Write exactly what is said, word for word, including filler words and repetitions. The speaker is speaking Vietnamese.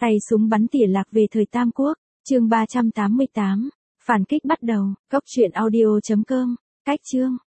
Tay súng bắn tỉa lạc về thời Tam Quốc, chương ba trăm tám mươi tám, phản kích bắt đầu, góc truyện audio chấm com, cách chương.